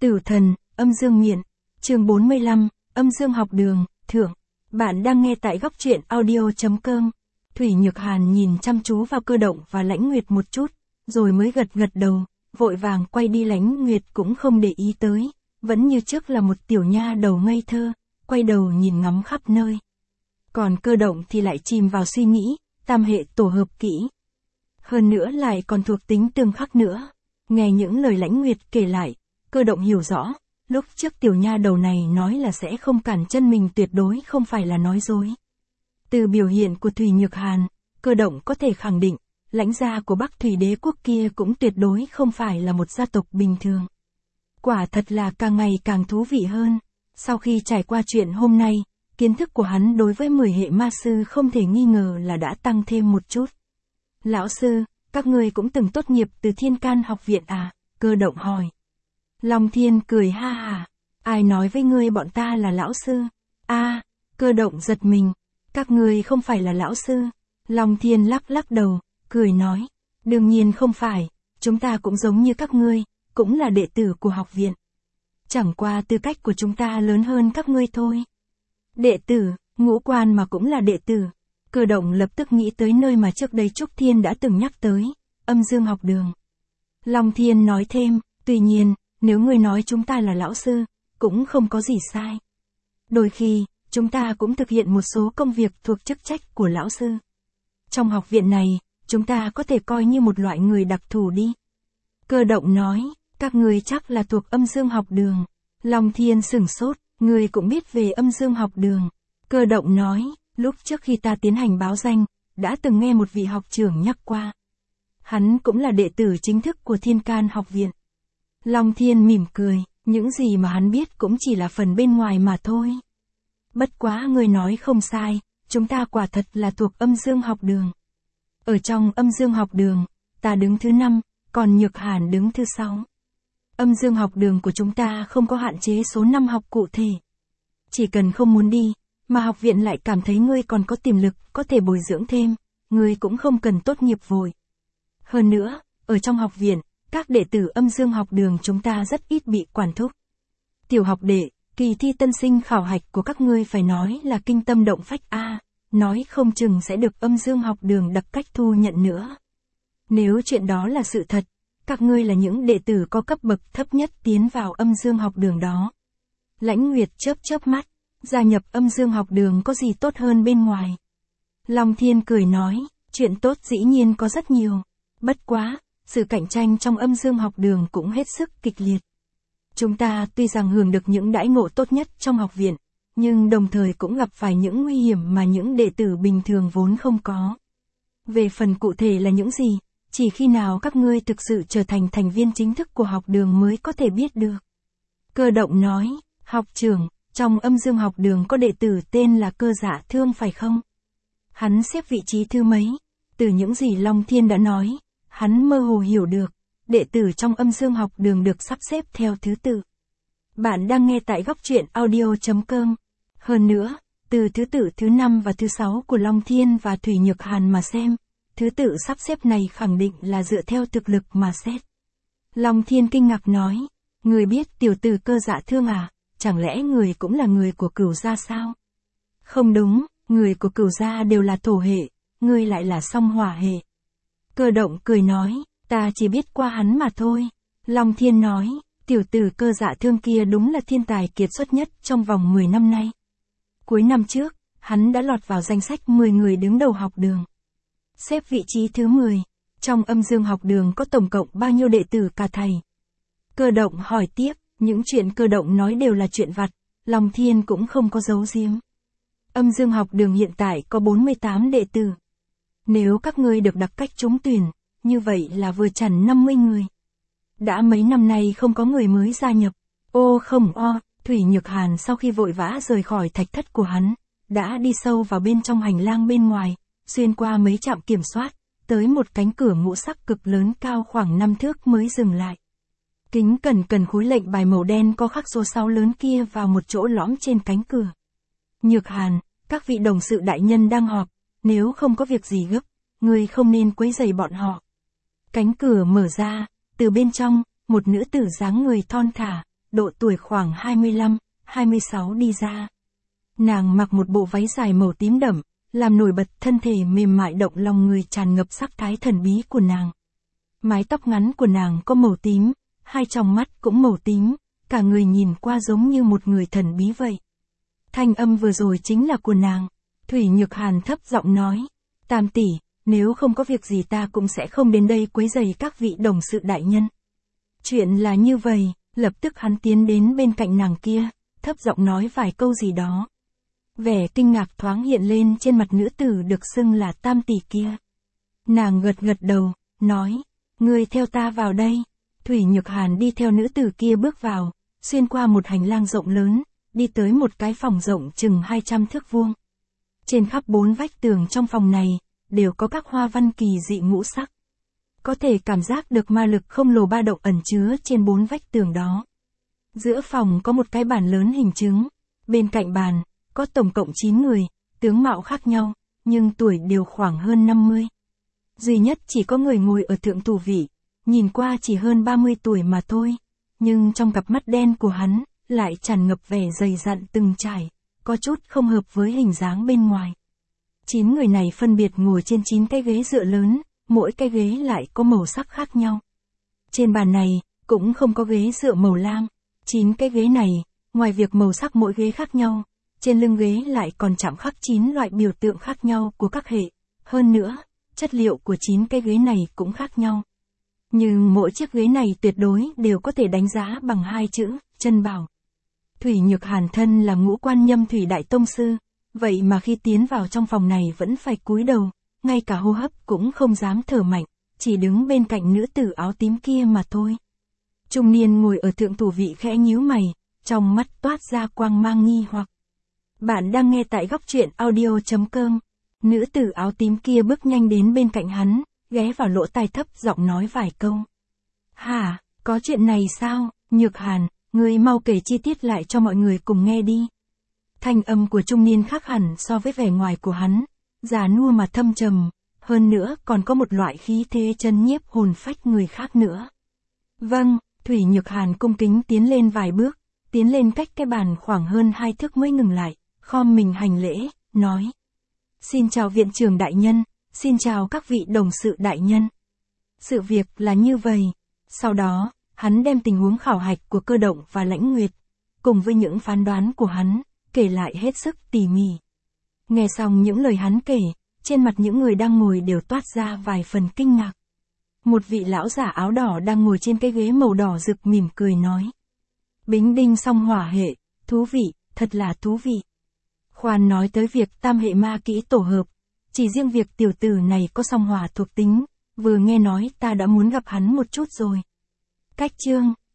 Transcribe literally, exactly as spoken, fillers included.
Tử thần, âm dương miện, chương bốn mươi lăm, âm dương học đường, thượng. Bạn đang nghe tại góc truyện audio.com. Thủy Nhược Hàn nhìn chăm chú vào Cơ Động và Lãnh Nguyệt một chút, rồi mới gật gật đầu, vội vàng quay đi. Lãnh Nguyệt cũng không để ý tới, vẫn như trước là một tiểu nha đầu ngây thơ, quay đầu nhìn ngắm khắp nơi. Còn Cơ Động thì lại chìm vào suy nghĩ, tam hệ tổ hợp kỹ. Hơn nữa lại còn thuộc tính tương khắc nữa. Nghe những lời Lãnh Nguyệt kể lại, Cơ Động hiểu rõ, lúc trước tiểu nha đầu này nói là sẽ không cản chân mình tuyệt đối không phải là nói dối. Từ biểu hiện của Thủy Nhược Hàn, Cơ Động có thể khẳng định, lãnh gia của Bắc Thủy Đế quốc kia cũng tuyệt đối không phải là một gia tộc bình thường. Quả thật là càng ngày càng thú vị hơn. Sau khi trải qua chuyện hôm nay, kiến thức của hắn đối với mười hệ ma sư không thể nghi ngờ là đã tăng thêm một chút. Lão sư, các ngươi cũng từng tốt nghiệp từ Thiên Can học viện à? Cơ Động hỏi. Long Thiên cười ha hà. Ai nói với ngươi bọn ta là lão sư? A, à, Cơ Động giật mình. Các ngươi không phải là lão sư. Long Thiên lắc lắc đầu, cười nói. Đương nhiên không phải, chúng ta cũng giống như các ngươi, cũng là đệ tử của học viện. Chẳng qua tư cách của chúng ta lớn hơn các ngươi thôi. Đệ tử, ngũ quan mà cũng là đệ tử. Cơ Động lập tức nghĩ tới nơi mà trước đây Trúc Thiên đã từng nhắc tới, âm dương học đường. Long Thiên nói thêm, tuy nhiên, nếu ngươi nói chúng ta là lão sư, cũng không có gì sai. Đôi khi, chúng ta cũng thực hiện một số công việc thuộc chức trách của lão sư. Trong học viện này, chúng ta có thể coi như một loại người đặc thù đi. Cơ Động nói, các ngươi chắc là thuộc âm dương học đường. Long Thiên sửng sốt, ngươi cũng biết về âm dương học đường. Cơ Động nói, lúc trước khi ta tiến hành báo danh, đã từng nghe một vị học trưởng nhắc qua. Hắn cũng là đệ tử chính thức của Thiên Can học viện. Long Thiên mỉm cười, những gì mà hắn biết cũng chỉ là phần bên ngoài mà thôi. Bất quá ngươi nói không sai, chúng ta quả thật là thuộc âm dương học đường. Ở trong âm dương học đường, ta đứng thứ năm, còn Nhược Hàn đứng thứ sáu. Âm dương học đường của chúng ta không có hạn chế số năm học cụ thể. Chỉ cần không muốn đi, mà học viện lại cảm thấy ngươi còn có tiềm lực, có thể bồi dưỡng thêm, ngươi cũng không cần tốt nghiệp vội. Hơn nữa, ở trong học viện, các đệ tử âm dương học đường chúng ta rất ít bị quản thúc. Tiểu học đệ, kỳ thi tân sinh khảo hạch của các ngươi phải nói là kinh tâm động phách a, nói không chừng sẽ được âm dương học đường đặc cách thu nhận nữa. Nếu chuyện đó là sự thật, các ngươi là những đệ tử có cấp bậc thấp nhất tiến vào âm dương học đường đó. Lãnh Nguyệt chớp chớp mắt, gia nhập âm dương học đường có gì tốt hơn bên ngoài. Long Thiên cười nói, chuyện tốt dĩ nhiên có rất nhiều. Bất quá, sự cạnh tranh trong âm dương học đường cũng hết sức kịch liệt. Chúng ta tuy rằng hưởng được những đãi ngộ tốt nhất trong học viện, nhưng đồng thời cũng gặp phải những nguy hiểm mà những đệ tử bình thường vốn không có. Về phần cụ thể là những gì, chỉ khi nào các ngươi thực sự trở thành thành viên chính thức của học đường mới có thể biết được. Cơ Động nói, học trưởng, trong âm dương học đường có đệ tử tên là Cơ Dạ Thương phải không? Hắn xếp vị trí thứ mấy? Từ những gì Long Thiên đã nói, hắn mơ hồ hiểu được, đệ tử trong âm dương học đường được sắp xếp theo thứ tự. Bạn đang nghe tại góc truyện audio.com. Hơn nữa, từ thứ tự thứ năm và thứ sáu của Long Thiên và Thủy Nhược Hàn mà xem, thứ tự sắp xếp này khẳng định là dựa theo thực lực mà xét. Long Thiên kinh ngạc nói, người biết tiểu tử Cơ Dạ Thương à, chẳng lẽ người cũng là người của Cửu gia sao? Không đúng, người của Cửu gia đều là thổ hệ, ngươi lại là song hỏa hệ. Cơ Động cười nói, ta chỉ biết qua hắn mà thôi. Long Thiên nói, tiểu tử Cơ Dạ Thương kia đúng là thiên tài kiệt xuất nhất trong vòng mười năm nay. Cuối năm trước, hắn đã lọt vào danh sách mười người đứng đầu học đường. Xếp vị trí thứ mười, trong âm dương học đường có tổng cộng bao nhiêu đệ tử cả thầy? Cơ Động hỏi tiếp, những chuyện Cơ Động nói đều là chuyện vặt, Long Thiên cũng không có giấu giếm. Âm dương học đường hiện tại có bốn mươi tám đệ tử. Nếu các ngươi được đặc cách trúng tuyển, như vậy là vừa chẵn năm mươi người. Đã mấy năm nay không có người mới gia nhập. Ô không o, Thủy Nhược Hàn sau khi vội vã rời khỏi thạch thất của hắn, đã đi sâu vào bên trong hành lang bên ngoài, xuyên qua mấy trạm kiểm soát, tới một cánh cửa ngũ sắc cực lớn cao khoảng năm thước mới dừng lại. Kính cẩn cẩn khối lệnh bài màu đen có khắc số sáu lớn kia vào một chỗ lõm trên cánh cửa. Nhược Hàn, các vị đồng sự đại nhân đang họp, nếu không có việc gì gấp, ngươi không nên quấy rầy bọn họ. Cánh cửa mở ra, từ bên trong, một nữ tử dáng người thon thả, độ tuổi khoảng hai mươi lăm, hai mươi sáu đi ra. Nàng mặc một bộ váy dài màu tím đậm, làm nổi bật thân thể mềm mại động lòng người tràn ngập sắc thái thần bí của nàng. Mái tóc ngắn của nàng có màu tím, hai tròng mắt cũng màu tím, cả người nhìn qua giống như một người thần bí vậy. Thanh âm vừa rồi chính là của nàng. Thủy Nhược Hàn thấp giọng nói, Tam tỷ, nếu không có việc gì ta cũng sẽ không đến đây quấy rầy các vị đồng sự đại nhân. Chuyện là như vậy, lập tức hắn tiến đến bên cạnh nàng kia, thấp giọng nói vài câu gì đó. Vẻ kinh ngạc thoáng hiện lên trên mặt nữ tử được xưng là Tam tỷ kia. Nàng gật gật đầu, nói, ngươi theo ta vào đây. Thủy Nhược Hàn đi theo nữ tử kia bước vào, xuyên qua một hành lang rộng lớn, đi tới một cái phòng rộng chừng hai trăm thước vuông. Trên khắp bốn vách tường trong phòng này, đều có các hoa văn kỳ dị ngũ sắc. Có thể cảm giác được ma lực không lồ ba động ẩn chứa trên bốn vách tường đó. Giữa phòng có một cái bàn lớn hình trứng, bên cạnh bàn, có tổng cộng chín người, tướng mạo khác nhau, nhưng tuổi đều khoảng hơn năm mươi. Duy nhất chỉ có người ngồi ở thượng thủ vị, nhìn qua chỉ hơn ba mươi tuổi mà thôi, nhưng trong cặp mắt đen của hắn, lại tràn ngập vẻ dày dặn từng trải, có chút không hợp với hình dáng bên ngoài. Chín người này phân biệt ngồi trên chín cái ghế dựa lớn, mỗi cái ghế lại có màu sắc khác nhau. Trên bàn này, cũng không có ghế dựa màu lam. Chín cái ghế này, ngoài việc màu sắc mỗi ghế khác nhau, trên lưng ghế lại còn chạm khắc chín loại biểu tượng khác nhau của các hệ. Hơn nữa, chất liệu của chín cái ghế này cũng khác nhau. Nhưng mỗi chiếc ghế này tuyệt đối đều có thể đánh giá bằng hai chữ, chân bảo. Thủy Nhược Hàn thân là ngũ quan nhâm thủy đại tông sư, vậy mà khi tiến vào trong phòng này vẫn phải cúi đầu, ngay cả hô hấp cũng không dám thở mạnh, chỉ đứng bên cạnh nữ tử áo tím kia mà thôi. Trung niên ngồi ở thượng thủ vị khẽ nhíu mày, trong mắt toát ra quang mang nghi hoặc. Bạn đang nghe tại góc truyện audio chấm com. Nữ tử áo tím kia bước nhanh đến bên cạnh hắn, ghé vào lỗ tai thấp giọng nói vài câu. Hả, có chuyện này sao, Nhược Hàn, ngươi mau kể chi tiết lại cho mọi người cùng nghe đi. Thanh âm của trung niên khác hẳn so với vẻ ngoài của hắn, già nua mà thâm trầm, hơn nữa còn có một loại khí thế chân nhiếp hồn phách người khác nữa. Vâng, Thủy Nhược Hàn cung kính tiến lên vài bước, tiến lên cách cái bàn khoảng hơn hai thước mới ngừng lại, khom mình hành lễ, nói. Xin chào viện trưởng đại nhân, xin chào các vị đồng sự đại nhân. Sự việc là như vậy. Sau đó, hắn đem tình huống khảo hạch của Cơ Động và Lãnh Nguyệt, cùng với những phán đoán của hắn, kể lại hết sức tỉ mỉ. Nghe xong những lời hắn kể, trên mặt những người đang ngồi đều toát ra vài phần kinh ngạc. Một vị lão giả áo đỏ đang ngồi trên cái ghế màu đỏ rực mỉm cười nói. Bính đinh song hỏa hệ, thú vị, thật là thú vị. Khoan nói tới việc tam hệ ma kỹ tổ hợp, chỉ riêng việc tiểu tử này có song hỏa thuộc tính, vừa nghe nói ta đã muốn gặp hắn một chút rồi. Cách chương